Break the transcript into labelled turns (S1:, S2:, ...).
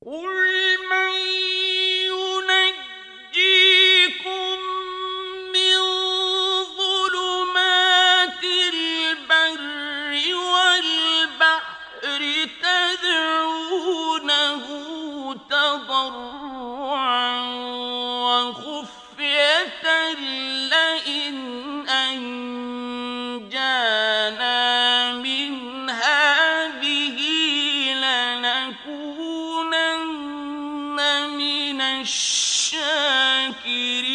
S1: قل من ينجيكم من ظلمات البر والبحر تدعونه تضرعا وخفية لئن أنجانا من هذه لنكونن من الشاكرين